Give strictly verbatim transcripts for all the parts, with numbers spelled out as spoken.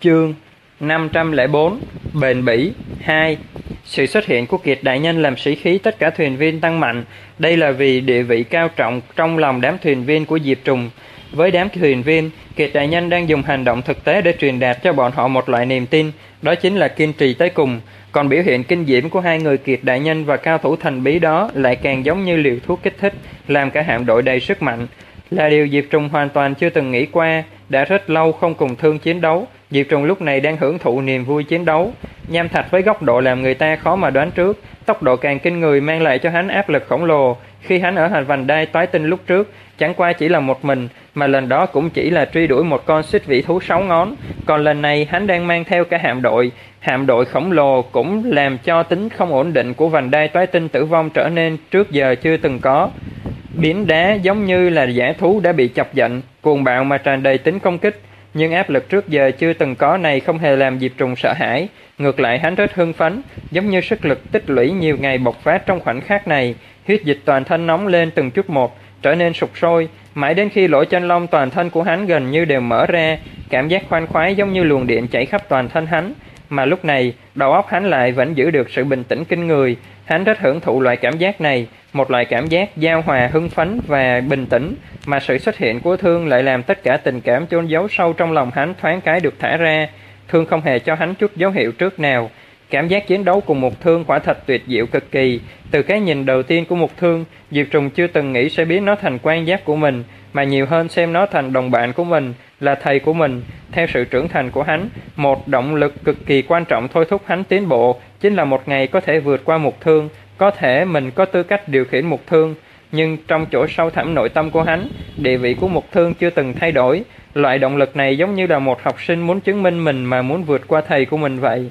Chương năm trăm lẻ bốn Bền bỉ hai. Sự xuất hiện của Kiệt đại nhân làm sĩ khí tất cả thuyền viên tăng mạnh. Đây là vì địa vị cao trọng trong lòng đám thuyền viên của Diệp Trùng. Với đám thuyền viên, Kiệt đại nhân đang dùng hành động thực tế để truyền đạt cho bọn họ một loại niềm tin, đó chính là kiên trì tới cùng. Còn biểu hiện kinh diễm của hai người Kiệt đại nhân và cao thủ thần bí đó lại càng giống như liều thuốc kích thích, làm cả hạm đội đầy sức mạnh. Là điều Diệp Trùng hoàn toàn chưa từng nghĩ qua. Đã rất lâu không cùng Thương chiến đấu, Diệp Trùng lúc này đang hưởng thụ niềm vui chiến đấu. Nham thạch với góc độ làm người ta khó mà đoán trước, tốc độ càng kinh người mang lại cho hắn áp lực khổng lồ. Khi hắn ở hành vành đai toái tinh lúc trước, chẳng qua chỉ là một mình, mà lần đó cũng chỉ là truy đuổi một con xích vĩ thú sáu ngón. Còn lần này hắn đang mang theo cả hạm đội. Hạm đội khổng lồ cũng làm cho tính không ổn định của vành đai toái tinh tử vong trở nên trước giờ chưa từng có. Biển đá giống như là dã thú đã bị chọc giận, cuồng bạo mà tràn đầy tính công kích. Nhưng áp lực trước giờ chưa từng có này không hề làm Diệp Trùng sợ hãi. Ngược lại hắn rất hưng phấn, giống như sức lực tích lũy nhiều ngày bộc phát trong khoảnh khắc này. Huyết dịch toàn thân nóng lên từng chút một, trở nên sục sôi, mãi đến khi lỗ chân lông toàn thân của hắn gần như đều mở ra. Cảm giác khoan khoái giống như luồng điện chảy khắp toàn thân hắn. Mà lúc này, đầu óc hắn lại vẫn giữ được sự bình tĩnh kinh người. Hắn rất hưởng thụ loại cảm giác này, một loại cảm giác giao hòa hưng phấn và bình tĩnh, mà sự xuất hiện của Thương lại làm tất cả tình cảm chôn giấu sâu trong lòng hắn thoáng cái được thả ra. Thương không hề cho hắn chút dấu hiệu trước nào. Cảm giác chiến đấu cùng Mục Thương quả thật tuyệt diệu cực kỳ. Từ cái nhìn đầu tiên của Mục Thương, Diệp Trùng chưa từng nghĩ sẽ biến nó thành quan giáp của mình, mà nhiều hơn xem nó thành đồng bạn của mình, là thầy của mình. Theo sự trưởng thành của hắn, một động lực cực kỳ quan trọng thôi thúc hắn tiến bộ chính là một ngày có thể vượt qua Mục Thương, có thể mình có tư cách điều khiển Mục Thương. Nhưng trong chỗ sâu thẳm nội tâm của hắn, địa vị của Mục Thương chưa từng thay đổi. Loại động lực này giống như là một học sinh muốn chứng minh mình mà muốn vượt qua thầy của mình vậy.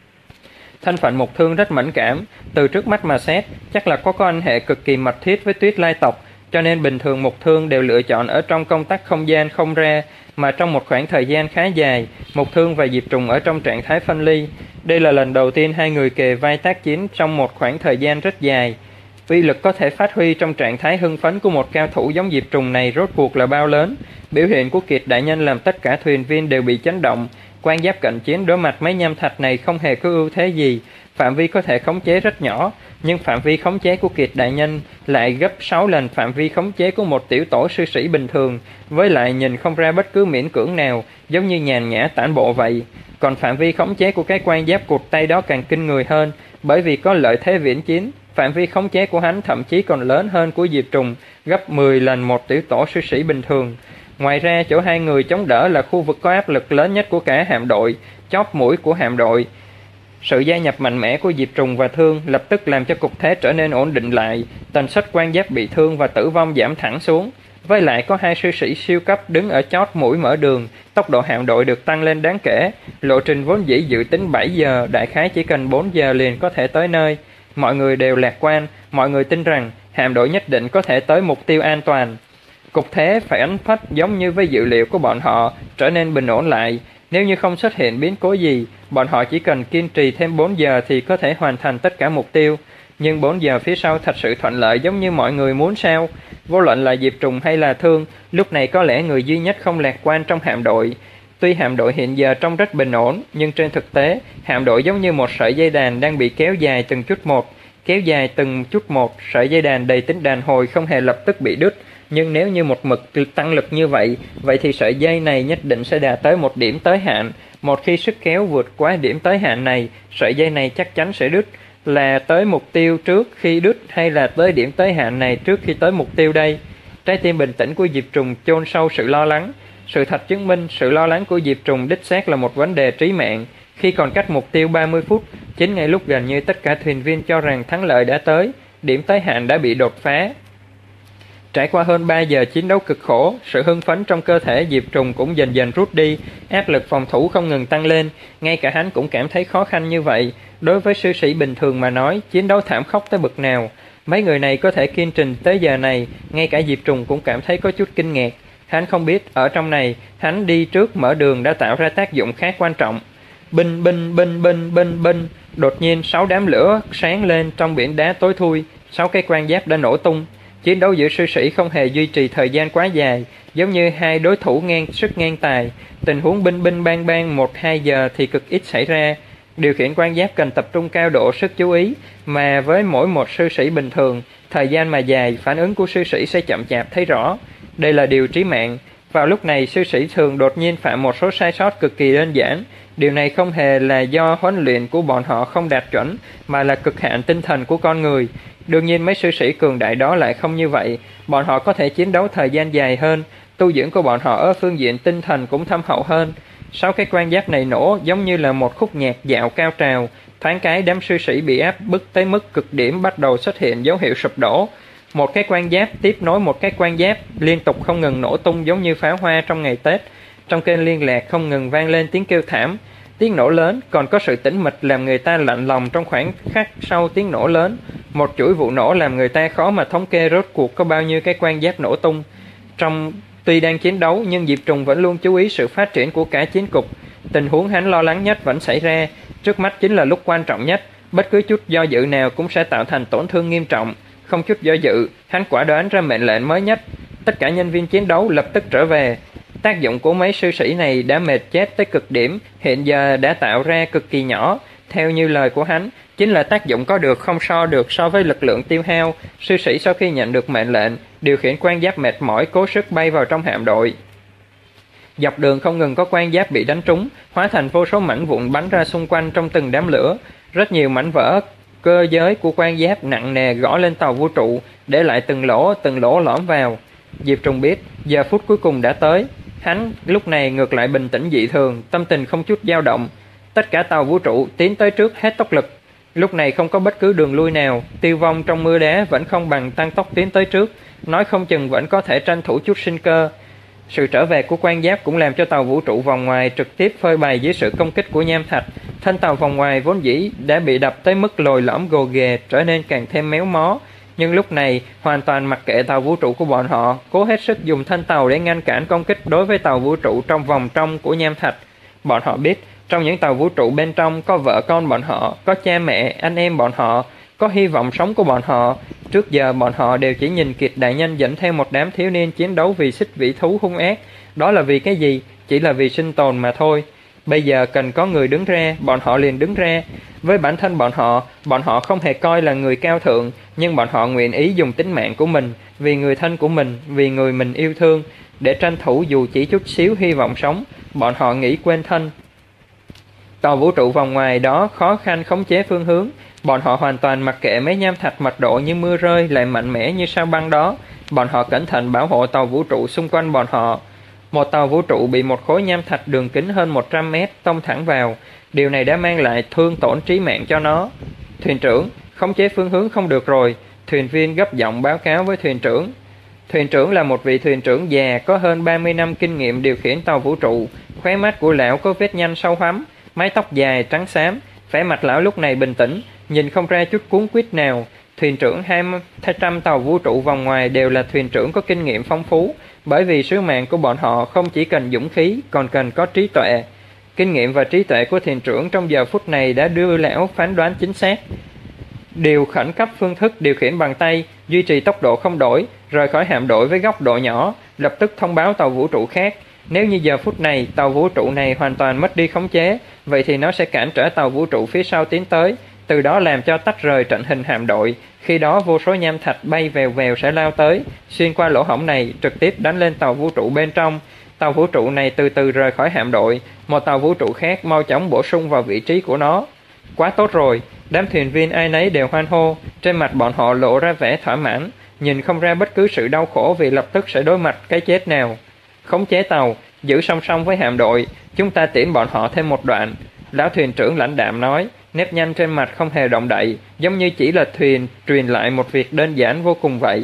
Thân phận Mục Thương rất mẫn cảm, từ trước mắt mà xét, chắc là có quan hệ cực kỳ mật thiết với Tuyết Lai tộc, cho nên bình thường Mục Thương đều lựa chọn ở trong công tắc không gian không ra, mà trong một khoảng thời gian khá dài, Mục Thương và Diệp Trùng ở trong trạng thái phân ly. Đây là lần đầu tiên hai người kề vai tác chiến trong một khoảng thời gian rất dài. Uy lực có thể phát huy trong trạng thái hưng phấn của một cao thủ giống Diệp Trùng này rốt cuộc là bao lớn. Biểu hiện của Kiệt đại nhân làm tất cả thuyền viên đều bị chấn động. Quan giáp cận chiến đối mặt mấy nham thạch này không hề có ưu thế gì, phạm vi có thể khống chế rất nhỏ, nhưng phạm vi khống chế của Kiệt đại nhân lại gấp sáu lần phạm vi khống chế của một tiểu tổ sư sĩ bình thường, với lại nhìn không ra bất cứ miễn cưỡng nào, giống như nhàn nhã tản bộ vậy. Còn phạm vi khống chế của cái quan giáp cụt tay đó càng kinh người hơn, bởi vì có lợi thế viễn chiến. Phạm vi khống chế của hắn thậm chí còn lớn hơn của Diệp Trùng, gấp mười lần một tiểu tổ sư sĩ bình thường. Ngoài ra, chỗ hai người chống đỡ là khu vực có áp lực lớn nhất của cả hạm đội, chóp mũi của hạm đội. Sự gia nhập mạnh mẽ của Diệp Trùng và Thương lập tức làm cho cục thế trở nên ổn định lại, tần suất quan giáp bị thương và tử vong giảm thẳng xuống. Với lại có hai sư sĩ siêu cấp đứng ở chót mũi mở đường, tốc độ hạm đội được tăng lên đáng kể. Lộ trình vốn dĩ dự tính bảy giờ, đại khái chỉ cần bốn giờ liền có thể tới nơi. Mọi người đều lạc quan, mọi người tin rằng hạm đội nhất định có thể tới mục tiêu an toàn. Cục thế phải ánh phách giống như với dự liệu của bọn họ, trở nên bình ổn lại. Nếu như không xuất hiện biến cố gì, bọn họ chỉ cần kiên trì thêm bốn giờ thì có thể hoàn thành tất cả mục tiêu. Nhưng bốn giờ phía sau thật sự thuận lợi giống như mọi người muốn sao? Vô luận là Diệp Trùng hay là Thương, lúc này có lẽ người duy nhất không lạc quan trong hạm đội. Tuy hạm đội hiện giờ trông rất bình ổn, nhưng trên thực tế, hạm đội giống như một sợi dây đàn đang bị kéo dài từng chút một. Kéo dài từng chút một, sợi dây đàn đầy tính đàn hồi không hề lập tức bị đứt. Nhưng nếu như một mực tăng lực như vậy, vậy thì sợi dây này nhất định sẽ đạt tới một điểm tới hạn. Một khi sức kéo vượt quá điểm tới hạn này, sợi dây này chắc chắn sẽ đứt. Là tới mục tiêu trước khi đứt hay là tới điểm tới hạn này trước khi tới mục tiêu đây? Trái tim bình tĩnh của Diệp Trùng chôn sâu sự lo lắng. Sự thật chứng minh sự lo lắng của Diệp Trùng đích xác là một vấn đề trí mạng. Khi còn cách mục tiêu ba mươi phút, chính ngay lúc gần như tất cả thuyền viên cho rằng thắng lợi đã tới, điểm tới hạn đã bị đột phá. Trải qua hơn ba giờ chiến đấu cực khổ, sự hưng phấn trong cơ thể Diệp Trùng cũng dần dần rút đi, áp lực phòng thủ không ngừng tăng lên, ngay cả hắn cũng cảm thấy khó khăn như vậy. Đối với sư sĩ bình thường mà nói, chiến đấu thảm khốc tới bậc nào. Mấy người này có thể kiên trì tới giờ này, ngay cả Diệp Trùng cũng cảm thấy có chút kinh ngạc. Hắn không biết, ở trong này, hắn đi trước mở đường đã tạo ra tác dụng khá quan trọng. Binh binh binh binh binh binh, đột nhiên sáu đám lửa sáng lên trong biển đá tối thui, sáu cái quan giáp đã nổ tung. Chiến đấu giữa sư sĩ không hề duy trì thời gian quá dài, giống như hai đối thủ ngang sức ngang tài. Tình huống binh binh bang bang một hai giờ thì cực ít xảy ra. Điều khiển quan giáp cần tập trung cao độ sức chú ý, mà với mỗi một sư sĩ bình thường, thời gian mà dài, phản ứng của sư sĩ sẽ chậm chạp thấy rõ. Đây là điều trí mạng. Vào lúc này, sư sĩ thường đột nhiên phạm một số sai sót cực kỳ đơn giản. Điều này không hề là do huấn luyện của bọn họ không đạt chuẩn, mà là cực hạn tinh thần của con người. Đương nhiên mấy sư sĩ cường đại đó lại không như vậy. Bọn họ có thể chiến đấu thời gian dài hơn, tu dưỡng của bọn họ ở phương diện tinh thần cũng thâm hậu hơn. Sau cái quan giáp này nổ giống như là một khúc nhạc dạo cao trào, thoáng cái đám sư sĩ bị áp bức tới mức cực điểm bắt đầu xuất hiện dấu hiệu sụp đổ. Một cái quan giáp tiếp nối một cái quan giáp liên tục không ngừng nổ tung giống như pháo hoa trong ngày Tết. Trong kênh liên lạc không ngừng vang lên tiếng kêu thảm. Tiếng nổ lớn còn có sự tĩnh mịch làm người ta lạnh lòng trong khoảnh khắc sau tiếng nổ lớn. Một chuỗi vụ nổ làm người ta khó mà thống kê rốt cuộc có bao nhiêu cái quan giáp nổ tung. Trong Tuy đang chiến đấu nhưng Diệp Trùng vẫn luôn chú ý sự phát triển của cả chiến cục. Tình huống hắn lo lắng nhất vẫn xảy ra. Trước mắt chính là lúc quan trọng nhất. Bất cứ chút do dự nào cũng sẽ tạo thành tổn thương nghiêm trọng. Không chút do dự, hắn quả đoán ra mệnh lệnh mới nhất. Tất cả nhân viên chiến đấu lập tức trở về. Tác dụng của mấy sư sĩ này đã mệt chết tới cực điểm, hiện giờ đã tạo ra cực kỳ nhỏ. Theo như lời của hắn, chính là tác dụng có được không so được so với lực lượng tiêu hao. Sư sĩ sau khi nhận được mệnh lệnh, điều khiển quan giáp mệt mỏi cố sức bay vào trong hạm đội. Dọc đường không ngừng có quan giáp bị đánh trúng, hóa thành vô số mảnh vụn bắn ra xung quanh trong từng đám lửa. Rất nhiều mảnh vỡ cơ giới của quan giáp nặng nề gõ lên tàu vũ trụ, để lại từng lỗ từng lỗ lõm vào. Diệp Trùng biết giờ phút cuối cùng đã tới. Hắn lúc này ngược lại bình tĩnh dị thường, tâm tình không chút dao động. Tất cả tàu vũ trụ tiến tới trước hết tốc lực. Lúc này không có bất cứ đường lui nào, tiêu vong trong mưa đá vẫn không bằng tăng tốc tiến tới trước, nói không chừng vẫn có thể tranh thủ chút sinh cơ. Sự trở về của quan giáp cũng làm cho tàu vũ trụ vòng ngoài trực tiếp phơi bày dưới sự công kích của nham thạch. Thân tàu vòng ngoài vốn dĩ đã bị đập tới mức lồi lõm gồ ghề, trở nên càng thêm méo mó. Nhưng lúc này hoàn toàn mặc kệ tàu vũ trụ của bọn họ, cố hết sức dùng thân tàu để ngăn cản công kích đối với tàu vũ trụ trong vòng trong của nham thạch. Bọn họ biết trong những tàu vũ trụ bên trong có vợ con bọn họ, có cha mẹ, anh em bọn họ, có hy vọng sống của bọn họ. Trước giờ bọn họ đều chỉ nhìn Kiệt đại nhân dẫn theo một đám thiếu niên chiến đấu vì xích vĩ thú hung ác. Đó là vì cái gì? Chỉ là vì sinh tồn mà thôi. Bây giờ cần có người đứng ra, bọn họ liền đứng ra. Với bản thân bọn họ, bọn họ không hề coi là người cao thượng, nhưng bọn họ nguyện ý dùng tính mạng của mình, vì người thân của mình, vì người mình yêu thương, để tranh thủ dù chỉ chút xíu hy vọng sống. Bọn họ nghĩ quên thân. Tàu vũ trụ vòng ngoài đó khó khăn khống chế phương hướng. Bọn họ hoàn toàn mặc kệ mấy nham thạch mật độ như mưa rơi lại mạnh mẽ như sao băng đó. Bọn họ cẩn thận bảo hộ tàu vũ trụ xung quanh bọn họ. Một tàu vũ trụ bị một khối nham thạch đường kính hơn một trăm mét tông thẳng vào. Điều này đã mang lại thương tổn trí mạng cho nó. Thuyền trưởng, khống chế phương hướng không được rồi. Thuyền viên gấp giọng báo cáo với thuyền trưởng. Thuyền trưởng là một vị thuyền trưởng già có hơn ba mươi năm kinh nghiệm điều khiển tàu vũ trụ. Khóe mắt của lão có vết nhăn sâu hoắm, mái tóc dài trắng xám. Vẻ mặt lão lúc này bình tĩnh, nhìn không ra chút cuống quýt nào. Thuyền trưởng hai trăm tàu vũ trụ vòng ngoài đều là thuyền trưởng có kinh nghiệm phong phú, bởi vì sứ mạng của bọn họ không chỉ cần dũng khí, còn cần có trí tuệ. Kinh nghiệm và trí tuệ của thuyền trưởng trong giờ phút này đã đưa lão phán đoán chính xác. Điều khẩn cấp phương thức điều khiển bằng tay, duy trì tốc độ không đổi, rời khỏi hạm đội với góc độ nhỏ, lập tức thông báo tàu vũ trụ khác. Nếu như giờ phút này tàu vũ trụ này hoàn toàn mất đi khống chế, vậy thì nó sẽ cản trở tàu vũ trụ phía sau tiến tới, từ đó làm cho tách rời trận hình hạm đội. Khi đó vô số nham thạch bay vèo vèo sẽ lao tới, xuyên qua lỗ hổng này trực tiếp đánh lên tàu vũ trụ bên trong. Tàu vũ trụ này từ từ rời khỏi hạm đội, một tàu vũ trụ khác mau chóng bổ sung vào vị trí của nó. Quá tốt rồi, đám thuyền viên ai nấy đều hoan hô, trên mặt bọn họ lộ ra vẻ thỏa mãn, nhìn không ra bất cứ sự đau khổ vì lập tức sẽ đối mặt cái chết nào. Khống chế tàu, giữ song song với hạm đội, chúng ta tiễn bọn họ thêm một đoạn. Lão thuyền trưởng lãnh đạm nói, nếp nhăn trên mặt không hề động đậy, giống như chỉ là thuyền truyền lại một việc đơn giản vô cùng vậy.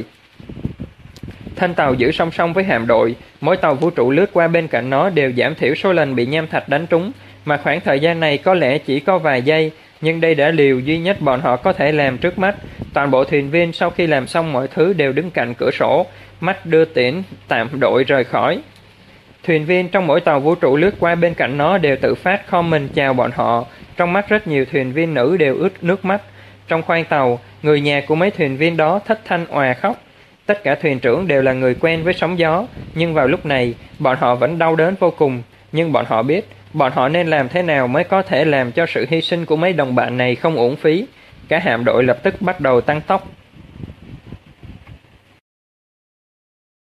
Thân tàu giữ song song với hạm đội, mỗi tàu vũ trụ lướt qua bên cạnh nó đều giảm thiểu số lần bị nham thạch đánh trúng, mà khoảng thời gian này có lẽ chỉ có vài giây, nhưng đây đã liều duy nhất bọn họ có thể làm trước mắt. Toàn bộ thuyền viên sau khi làm xong mọi thứ đều đứng cạnh cửa sổ, mắt đưa tiễn tạm đội rời khỏi. Thuyền viên trong mỗi tàu vũ trụ lướt qua bên cạnh nó đều tự phát khom mình chào bọn họ. Trong mắt rất nhiều thuyền viên nữ đều ướt nước mắt. Trong khoang tàu, người nhà của mấy thuyền viên đó thất thanh òa khóc. Tất cả thuyền trưởng đều là người quen với sóng gió, nhưng vào lúc này, bọn họ vẫn đau đớn vô cùng. Nhưng bọn họ biết, bọn họ nên làm thế nào mới có thể làm cho sự hy sinh của mấy đồng bạn này không uổng phí. Cả hạm đội lập tức bắt đầu tăng tốc.